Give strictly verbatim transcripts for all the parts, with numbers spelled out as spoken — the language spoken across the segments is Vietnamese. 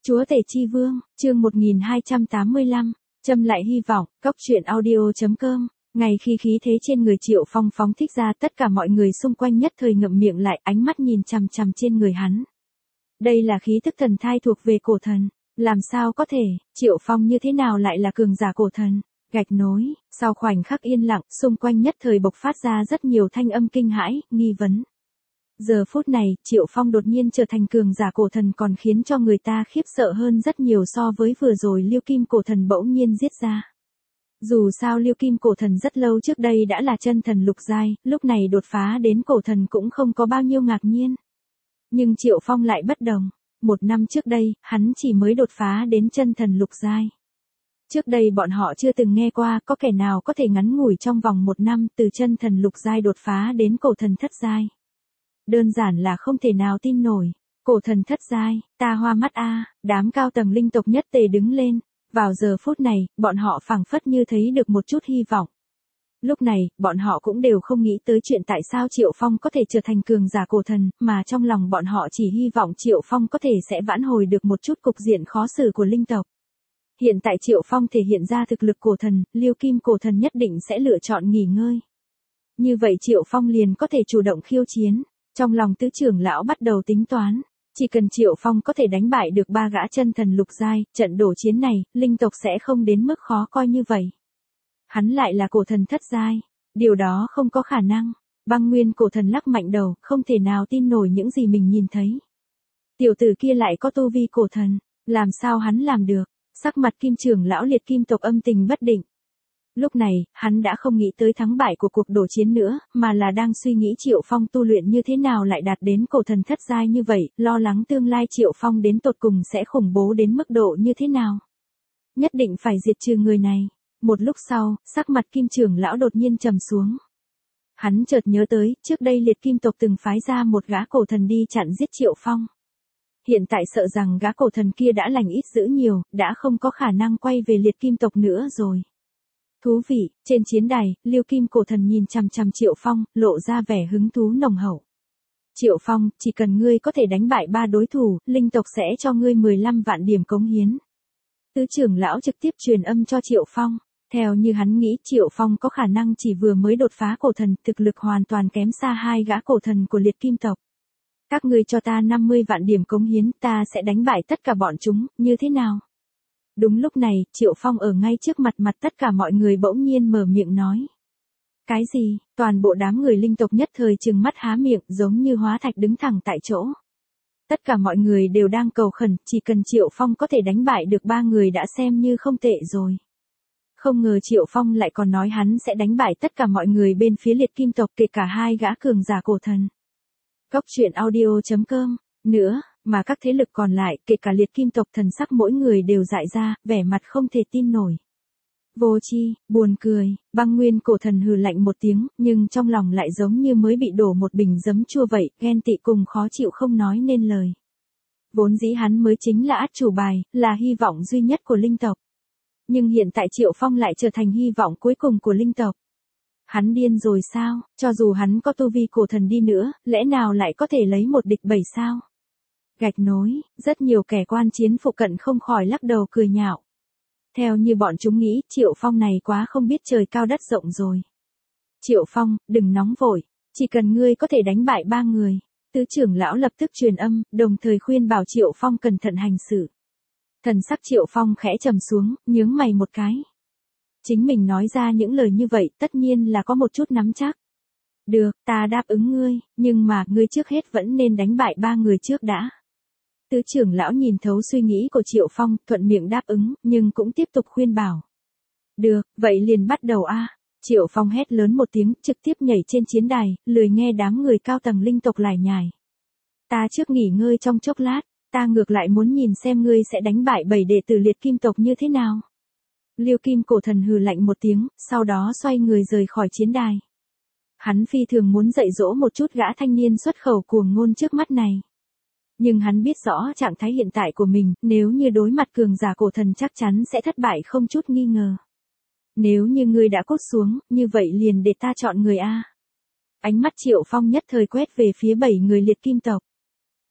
Chúa Tể Chi Vương, chương một nghìn hai trăm tám mươi lăm, châm lại hy vọng, cốc truyện audio chấm com. Ngày khi khí thế trên người Triệu Phong phóng thích ra, tất cả mọi người xung quanh nhất thời ngậm miệng lại, ánh mắt nhìn chằm chằm trên người hắn. Đây là khí tức thần thai thuộc về cổ thần, làm sao có thể, Triệu Phong như thế nào lại là cường giả cổ thần? Gạch nối, sau khoảnh khắc yên lặng, xung quanh nhất thời bộc phát ra rất nhiều thanh âm kinh hãi, nghi vấn. Giờ phút này, Triệu Phong đột nhiên trở thành cường giả cổ thần còn khiến cho người ta khiếp sợ hơn rất nhiều so với vừa rồi Liêu Kim cổ thần bỗng nhiên giết ra. Dù sao Liêu Kim cổ thần rất lâu trước đây đã là chân thần lục giai, lúc này đột phá đến cổ thần cũng không có bao nhiêu ngạc nhiên. Nhưng Triệu Phong lại bất đồng, một năm trước đây, hắn chỉ mới đột phá đến chân thần lục giai. Trước đây bọn họ chưa từng nghe qua có kẻ nào có thể ngắn ngủi trong vòng một năm từ chân thần lục giai đột phá đến cổ thần thất giai. Đơn giản là không thể nào tin nổi. Cổ thần thất giai, ta hoa mắt a, đám cao tầng linh tộc nhất tề đứng lên. Vào giờ phút này, bọn họ phảng phất như thấy được một chút hy vọng. Lúc này, bọn họ cũng đều không nghĩ tới chuyện tại sao Triệu Phong có thể trở thành cường giả cổ thần, mà trong lòng bọn họ chỉ hy vọng Triệu Phong có thể sẽ vãn hồi được một chút cục diện khó xử của linh tộc. Hiện tại Triệu Phong thể hiện ra thực lực cổ thần, Liêu Kim cổ thần nhất định sẽ lựa chọn nghỉ ngơi. Như vậy Triệu Phong liền có thể chủ động khiêu chiến. Trong lòng tứ trưởng lão bắt đầu tính toán, chỉ cần Triệu Phong có thể đánh bại được ba gã chân thần lục giai, trận đổ chiến này, linh tộc sẽ không đến mức khó coi như vậy. Hắn lại là cổ thần thất giai, điều đó không có khả năng. Băng Nguyên cổ thần lắc mạnh đầu, không thể nào tin nổi những gì mình nhìn thấy. Tiểu tử kia lại có tu vi cổ thần, làm sao hắn làm được? Sắc mặt Kim trưởng lão liệt kim tộc âm tình bất định. Lúc này, hắn đã không nghĩ tới thắng bại của cuộc đổ chiến nữa, mà là đang suy nghĩ Triệu Phong tu luyện như thế nào lại đạt đến cổ thần thất giai như vậy, lo lắng tương lai Triệu Phong đến tột cùng sẽ khủng bố đến mức độ như thế nào. Nhất định phải diệt trừ người này. Một lúc sau, sắc mặt Kim trưởng lão đột nhiên trầm xuống. Hắn chợt nhớ tới, trước đây liệt kim tộc từng phái ra một gã cổ thần đi chặn giết Triệu Phong. Hiện tại sợ rằng gã cổ thần kia đã lành ít dữ nhiều, đã không có khả năng quay về liệt kim tộc nữa rồi. Thú vị, trên chiến đài, Liêu Kim cổ thần nhìn chằm chằm Triệu Phong, lộ ra vẻ hứng thú nồng hậu. Triệu Phong, chỉ cần ngươi có thể đánh bại ba đối thủ, linh tộc sẽ cho ngươi mười lăm vạn điểm cống hiến. Tứ trưởng lão trực tiếp truyền âm cho Triệu Phong, theo như hắn nghĩ Triệu Phong có khả năng chỉ vừa mới đột phá cổ thần, thực lực hoàn toàn kém xa hai gã cổ thần của liệt kim tộc. Các ngươi cho ta năm mươi vạn điểm cống hiến, ta sẽ đánh bại tất cả bọn chúng, như thế nào? Đúng lúc này, Triệu Phong ở ngay trước mặt mặt tất cả mọi người bỗng nhiên mở miệng nói. Cái gì? Toàn bộ đám người linh tộc nhất thời trừng mắt há miệng giống như hóa thạch đứng thẳng tại chỗ. Tất cả mọi người đều đang cầu khẩn, chỉ cần Triệu Phong có thể đánh bại được ba người đã xem như không tệ rồi. Không ngờ Triệu Phong lại còn nói hắn sẽ đánh bại tất cả mọi người bên phía liệt kim tộc kể cả hai gã cường giả cổ thần. Cốc truyện audio chấm com. Nữa, mà các thế lực còn lại, kể cả liệt kim tộc thần sắc mỗi người đều dại ra, vẻ mặt không thể tin nổi. Vô tri, buồn cười, Băng Nguyên cổ thần hừ lạnh một tiếng, nhưng trong lòng lại giống như mới bị đổ một bình giấm chua vậy, ghen tị cùng khó chịu không nói nên lời. Vốn dĩ hắn mới chính là át chủ bài, là hy vọng duy nhất của linh tộc. Nhưng hiện tại Triệu Phong lại trở thành hy vọng cuối cùng của linh tộc. Hắn điên rồi sao, cho dù hắn có tu vi cổ thần đi nữa, lẽ nào lại có thể lấy một địch bảy sao? Gạch nối, rất nhiều kẻ quan chiến phụ cận không khỏi lắc đầu cười nhạo. Theo như bọn chúng nghĩ, Triệu Phong này quá không biết trời cao đất rộng rồi. Triệu Phong, đừng nóng vội, chỉ cần ngươi có thể đánh bại ba người. Tứ trưởng lão lập tức truyền âm, đồng thời khuyên bảo Triệu Phong cẩn thận hành xử. Thần sắc Triệu Phong khẽ trầm xuống, nhướng mày một cái. Chính mình nói ra những lời như vậy tất nhiên là có một chút nắm chắc. Được, ta đáp ứng ngươi, nhưng mà ngươi trước hết vẫn nên đánh bại ba người trước đã. Tứ trưởng lão nhìn thấu suy nghĩ của Triệu Phong, thuận miệng đáp ứng, nhưng cũng tiếp tục khuyên bảo. Được, vậy liền bắt đầu a. Triệu Phong hét lớn một tiếng, trực tiếp nhảy trên chiến đài, lười nghe đám người cao tầng linh tộc lải nhải. Ta trước nghỉ ngơi trong chốc lát, ta ngược lại muốn nhìn xem ngươi sẽ đánh bại bảy đệ tử liệt kim tộc như thế nào. Liêu Kim cổ thần hừ lạnh một tiếng, sau đó xoay người rời khỏi chiến đài. Hắn phi thường muốn dạy dỗ một chút gã thanh niên xuất khẩu cuồng ngôn trước mắt này. Nhưng hắn biết rõ trạng thái hiện tại của mình, nếu như đối mặt cường giả cổ thần chắc chắn sẽ thất bại không chút nghi ngờ. Nếu như ngươi đã cút xuống, như vậy liền để ta chọn người a. Ánh mắt Triệu Phong nhất thời quét về phía bảy người liệt kim tộc.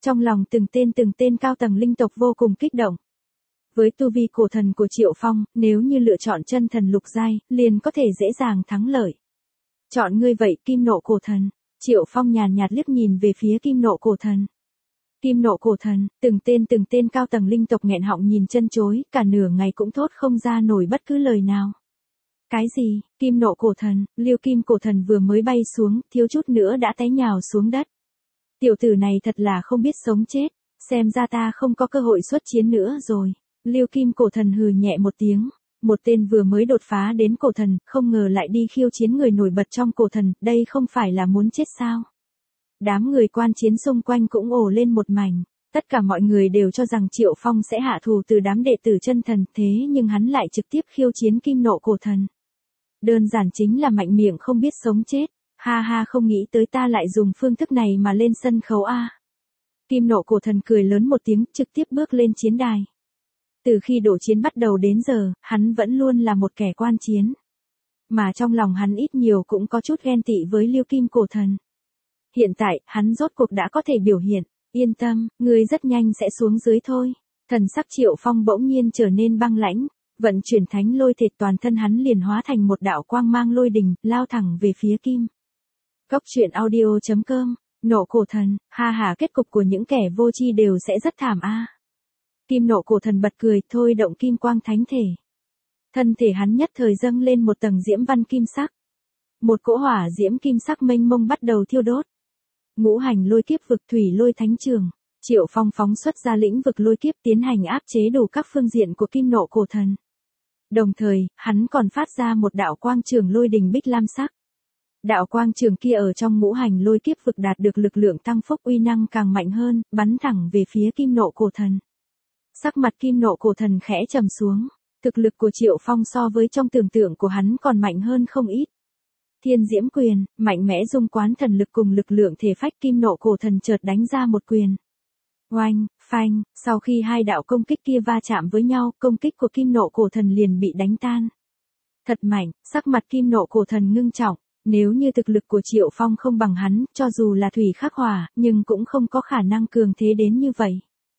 Trong lòng từng tên từng tên cao tầng linh tộc vô cùng kích động. Với tu vi cổ thần của Triệu Phong, nếu như lựa chọn chân thần lục giai, liền có thể dễ dàng thắng lợi. Chọn ngươi vậy, Kim Nộ cổ thần. Triệu Phong nhàn nhạt liếc nhìn về phía Kim Nộ cổ thần. Kim Nộ cổ thần, từng tên từng tên cao tầng linh tộc nghẹn họng nhìn chân chối, cả nửa ngày cũng thốt không ra nổi bất cứ lời nào. Cái gì? Kim Nộ cổ thần, Liêu Kim cổ thần vừa mới bay xuống, thiếu chút nữa đã té nhào xuống đất. Tiểu tử này thật là không biết sống chết, xem ra ta không có cơ hội xuất chiến nữa rồi. Liêu Kim cổ thần hừ nhẹ một tiếng, một tên vừa mới đột phá đến cổ thần, không ngờ lại đi khiêu chiến người nổi bật trong cổ thần, đây không phải là muốn chết sao? Đám người quan chiến xung quanh cũng ồ lên một mảnh, tất cả mọi người đều cho rằng Triệu Phong sẽ hạ thù từ đám đệ tử chân thần, thế nhưng hắn lại trực tiếp khiêu chiến Kim Nộ cổ thần. Đơn giản chính là mạnh miệng không biết sống chết, ha ha, không nghĩ tới ta lại dùng phương thức này mà lên sân khấu a. Kim Nộ cổ thần cười lớn một tiếng, trực tiếp bước lên chiến đài. Từ khi đổ chiến bắt đầu đến giờ, hắn vẫn luôn là một kẻ quan chiến. Mà trong lòng hắn ít nhiều cũng có chút ghen tị với Liêu Kim cổ thần. Hiện tại, hắn rốt cuộc đã có thể biểu hiện, yên tâm, ngươi rất nhanh sẽ xuống dưới thôi. Thần sắc Triệu Phong bỗng nhiên trở nên băng lãnh, vận chuyển thánh lôi thệt, toàn thân hắn liền hóa thành một đạo quang mang lôi đình, lao thẳng về phía Kim. Cốc truyện audio chấm com, Nộ cổ thần, ha ha, kết cục của những kẻ vô tri đều sẽ rất thảm a. Kim Nộ cổ thần bật cười, thôi động kim quang thánh thể. Thân thể hắn nhất thời dâng lên một tầng diễm văn kim sắc. Một cỗ hỏa diễm kim sắc mênh mông bắt đầu thiêu đốt. Ngũ hành lôi kiếp vực, thủy lôi thánh trường. Triệu Phong phóng xuất ra lĩnh vực lôi kiếp, tiến hành áp chế đủ các phương diện của Kim Nộ cổ thần. Đồng thời, hắn còn phát ra một đạo quang trường lôi đình bích lam sắc. Đạo quang trường kia ở trong ngũ hành lôi kiếp vực đạt được lực lượng tăng phúc, uy năng càng mạnh hơn, bắn thẳng về phía Kim Nộ cổ thần. Sắc mặt Kim Nộ cổ thần khẽ trầm xuống, thực lực của Triệu Phong so với trong tưởng tượng của hắn còn mạnh hơn không ít. Thiên Diễm quyền, mạnh mẽ dung quán thần lực cùng lực lượng thể phách, Kim Nộ cổ thần chợt đánh ra một quyền. Oanh, phanh, sau khi hai đạo công kích kia va chạm với nhau, công kích của Kim Nộ cổ thần liền bị đánh tan. Thật mạnh, sắc mặt Kim Nộ cổ thần ngưng trọng, nếu như thực lực của Triệu Phong không bằng hắn, cho dù là thủy khắc hỏa, nhưng cũng không có khả năng cường thế đến như vậy.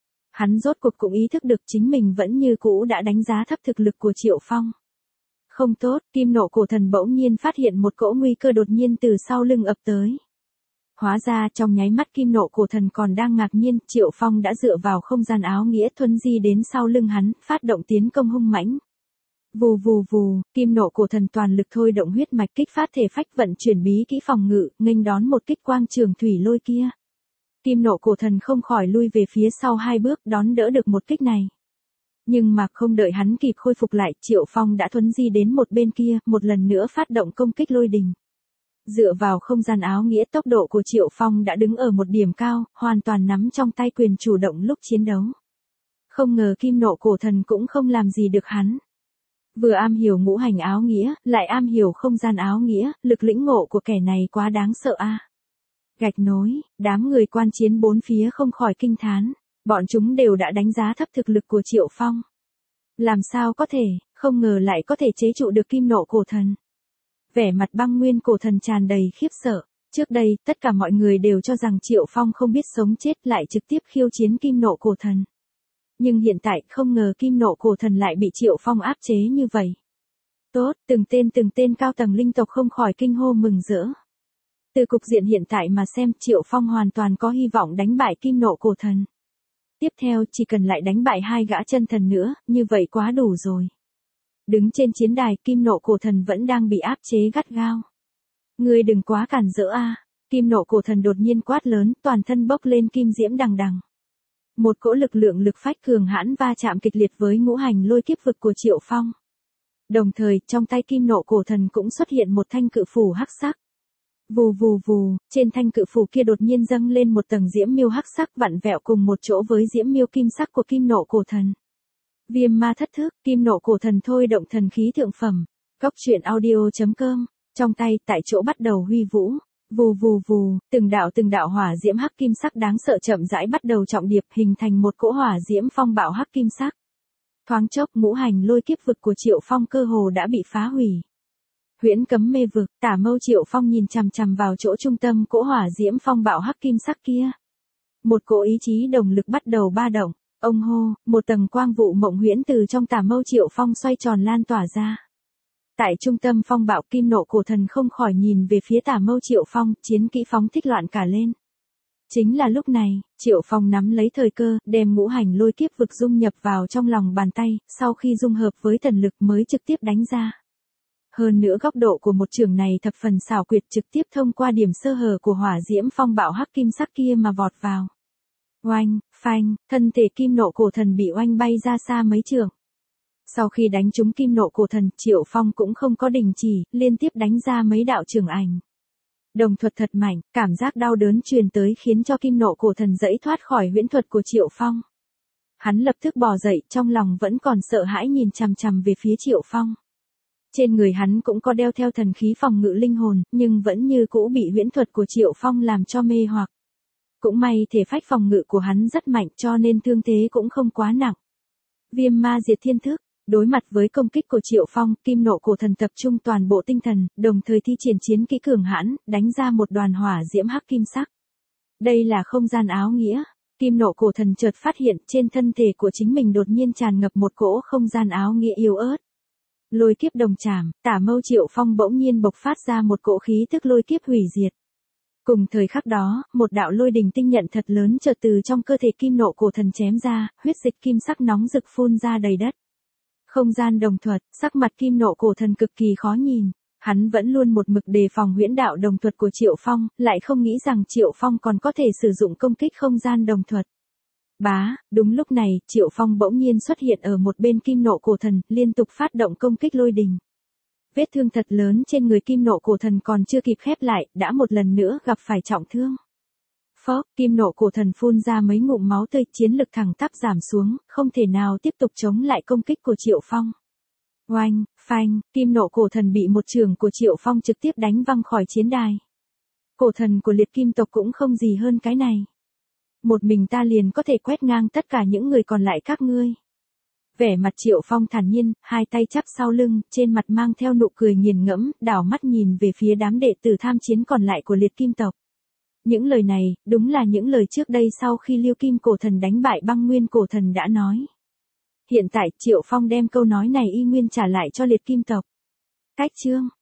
Hắn rốt cuộc cũng ý thức được chính mình vẫn như cũ đã đánh giá thấp thực lực của Triệu Phong. Không tốt, Kim Nộ cổ thần bỗng nhiên phát hiện một cỗ nguy cơ đột nhiên từ sau lưng ập tới. Hóa ra trong nháy mắt Kim Nộ cổ thần còn đang ngạc nhiên, Triệu Phong đã dựa vào không gian áo nghĩa thuần di đến sau lưng hắn, phát động tiến công hung mãnh. Vù vù vù, Kim Nộ cổ thần toàn lực thôi động huyết mạch, kích phát thể phách, vận chuyển bí kỹ phòng ngự, nghênh đón một kích quang trường thủy lôi kia. Kim Nộ cổ thần không khỏi lui về phía sau hai bước, đón đỡ được một kích này. Nhưng mà không đợi hắn kịp khôi phục lại, Triệu Phong đã thuấn di đến một bên kia, một lần nữa phát động công kích lôi đình. Dựa vào không gian áo nghĩa, tốc độ của Triệu Phong đã đứng ở một điểm cao, hoàn toàn nắm trong tay quyền chủ động lúc chiến đấu. Không ngờ Kim Nộ cổ thần cũng không làm gì được hắn. Vừa am hiểu ngũ hành áo nghĩa, lại am hiểu không gian áo nghĩa, lực lĩnh ngộ của kẻ này quá đáng sợ a. À. Gạch nối, đám người quan chiến bốn phía không khỏi kinh thán, bọn chúng đều đã đánh giá thấp thực lực của Triệu Phong. Làm sao có thể, không ngờ lại có thể chế trụ được Kim Nộ cổ thần. Vẻ mặt băng nguyên cổ thần tràn đầy khiếp sợ, trước đây, tất cả mọi người đều cho rằng Triệu Phong không biết sống chết, lại trực tiếp khiêu chiến Kim Nộ cổ thần. Nhưng hiện tại không ngờ Kim Nộ cổ thần lại bị Triệu Phong áp chế như vậy. Tốt, từng tên từng tên cao tầng linh tộc không khỏi kinh hô mừng rỡ. Từ cục diện hiện tại mà xem, Triệu Phong hoàn toàn có hy vọng đánh bại Kim Nộ cổ thần. Tiếp theo chỉ cần lại đánh bại hai gã chân thần nữa, như vậy quá đủ rồi. Đứng trên chiến đài, Kim Nộ cổ thần vẫn đang bị áp chế gắt gao. Ngươi đừng quá cản rỡ a. Kim Nộ cổ thần đột nhiên quát lớn, toàn thân bốc lên kim diễm đằng đằng. Một cỗ lực lượng lực phách cường hãn va chạm kịch liệt với ngũ hành lôi kiếp vực của Triệu Phong. Đồng thời, trong tay Kim Nộ cổ thần cũng xuất hiện một thanh cự phủ hắc sắc. Vù vù vù, trên thanh cự phủ kia đột nhiên dâng lên một tầng diễm miêu hắc sắc vặn vẹo cùng một chỗ với diễm miêu kim sắc của Kim Nộ cổ thần. Viêm ma thất thức, Kim Nộ cổ thần thôi động thần khí thượng phẩm. Cốc truyện audio chấm com, trong tay tại chỗ bắt đầu huy vũ. Vù vù vù, từng đạo từng đạo hỏa diễm hắc kim sắc đáng sợ chậm rãi bắt đầu trọng điệp, hình thành một cỗ hỏa diễm phong bạo hắc kim sắc. Thoáng chốc, ngũ hành lôi kiếp vực của Triệu Phong cơ hồ đã bị phá hủy. Huyễn cấm mê vực, Tả Mâu Triệu Phong nhìn chằm chằm vào chỗ trung tâm cỗ hỏa diễm phong bạo hắc kim sắc kia. Một cỗ ý chí đồng lực bắt đầu ba động, ông hô, một tầng quang vụ mộng huyễn từ trong tà mâu Triệu Phong xoay tròn lan tỏa ra. Tại trung tâm phong bạo kim nộ cổ thần không khỏi nhìn về phía tà mâu Triệu Phong, chiến kỹ phóng thích loạn cả lên. Chính là lúc này, Triệu Phong nắm lấy thời cơ, đem ngũ hành lôi kiếp vực dung nhập vào trong lòng bàn tay, sau khi dung hợp với thần lực mới trực tiếp đánh ra. Hơn nữa góc độ của một trường này thập phần xảo quyệt trực tiếp thông qua điểm sơ hở của hỏa diễm phong bạo hắc kim sắc kia mà vọt vào. Oanh, phanh, thân thể kim nộ cổ thần bị oanh bay ra xa mấy trường. Sau khi đánh trúng kim nộ cổ thần, Triệu Phong cũng không có đình chỉ, liên tiếp đánh ra mấy đạo trường ảnh. Đồng thuật thật mạnh, cảm giác đau đớn truyền tới khiến cho kim nộ cổ thần dãy thoát khỏi huyễn thuật của Triệu Phong. Hắn lập tức bò dậy, trong lòng vẫn còn sợ hãi nhìn chằm chằm về phía Triệu Phong. Trên người hắn cũng có đeo theo thần khí phòng ngự linh hồn, nhưng vẫn như cũ bị huyễn thuật của Triệu Phong làm cho mê hoặc. Cũng may thể phách phòng ngự của hắn rất mạnh cho nên thương thế cũng không quá nặng. Viêm ma diệt thiên thức, đối mặt với công kích của Triệu Phong, kim nộ cổ thần tập trung toàn bộ tinh thần, đồng thời thi triển chiến kỹ cường hãn, đánh ra một đoàn hỏa diễm hắc kim sắc. Đây là không gian áo nghĩa. Kim nộ cổ thần chợt phát hiện trên thân thể của chính mình đột nhiên tràn ngập một cỗ không gian áo nghĩa yếu ớt. Lôi kiếp đồng trảm, tả mâu Triệu Phong bỗng nhiên bộc phát ra một cỗ khí tức lôi kiếp hủy diệt. Cùng thời khắc đó, một đạo lôi đình tinh nhận thật lớn chợt từ trong cơ thể kim nộ cổ thần chém ra, huyết dịch kim sắc nóng rực phun ra đầy đất. Không gian đồng thuật, sắc mặt kim nộ cổ thần cực kỳ khó nhìn. Hắn vẫn luôn một mực đề phòng huyễn đạo đồng thuật của Triệu Phong, lại không nghĩ rằng Triệu Phong còn có thể sử dụng công kích không gian đồng thuật. Bá, đúng lúc này, Triệu Phong bỗng nhiên xuất hiện ở một bên kim nộ cổ thần, liên tục phát động công kích lôi đình. Vết thương thật lớn trên người kim nộ cổ thần còn chưa kịp khép lại, đã một lần nữa gặp phải trọng thương. Phốc, kim nộ cổ thần phun ra mấy ngụm máu tươi, chiến lực thẳng tắp giảm xuống, không thể nào tiếp tục chống lại công kích của Triệu Phong. Oanh, phanh, kim nộ cổ thần bị một trường của Triệu Phong trực tiếp đánh văng khỏi chiến đài. Cổ thần của liệt kim tộc cũng không gì hơn cái này. Một mình ta liền có thể quét ngang tất cả những người còn lại các ngươi. Vẻ mặt Triệu Phong thản nhiên, hai tay chắp sau lưng, trên mặt mang theo nụ cười nghiền ngẫm, đảo mắt nhìn về phía đám đệ tử tham chiến còn lại của liệt kim tộc. Những lời này, đúng là những lời trước đây sau khi Liêu Kim cổ thần đánh bại Băng Nguyên cổ thần đã nói. Hiện tại, Triệu Phong đem câu nói này y nguyên trả lại cho liệt kim tộc. Cách chương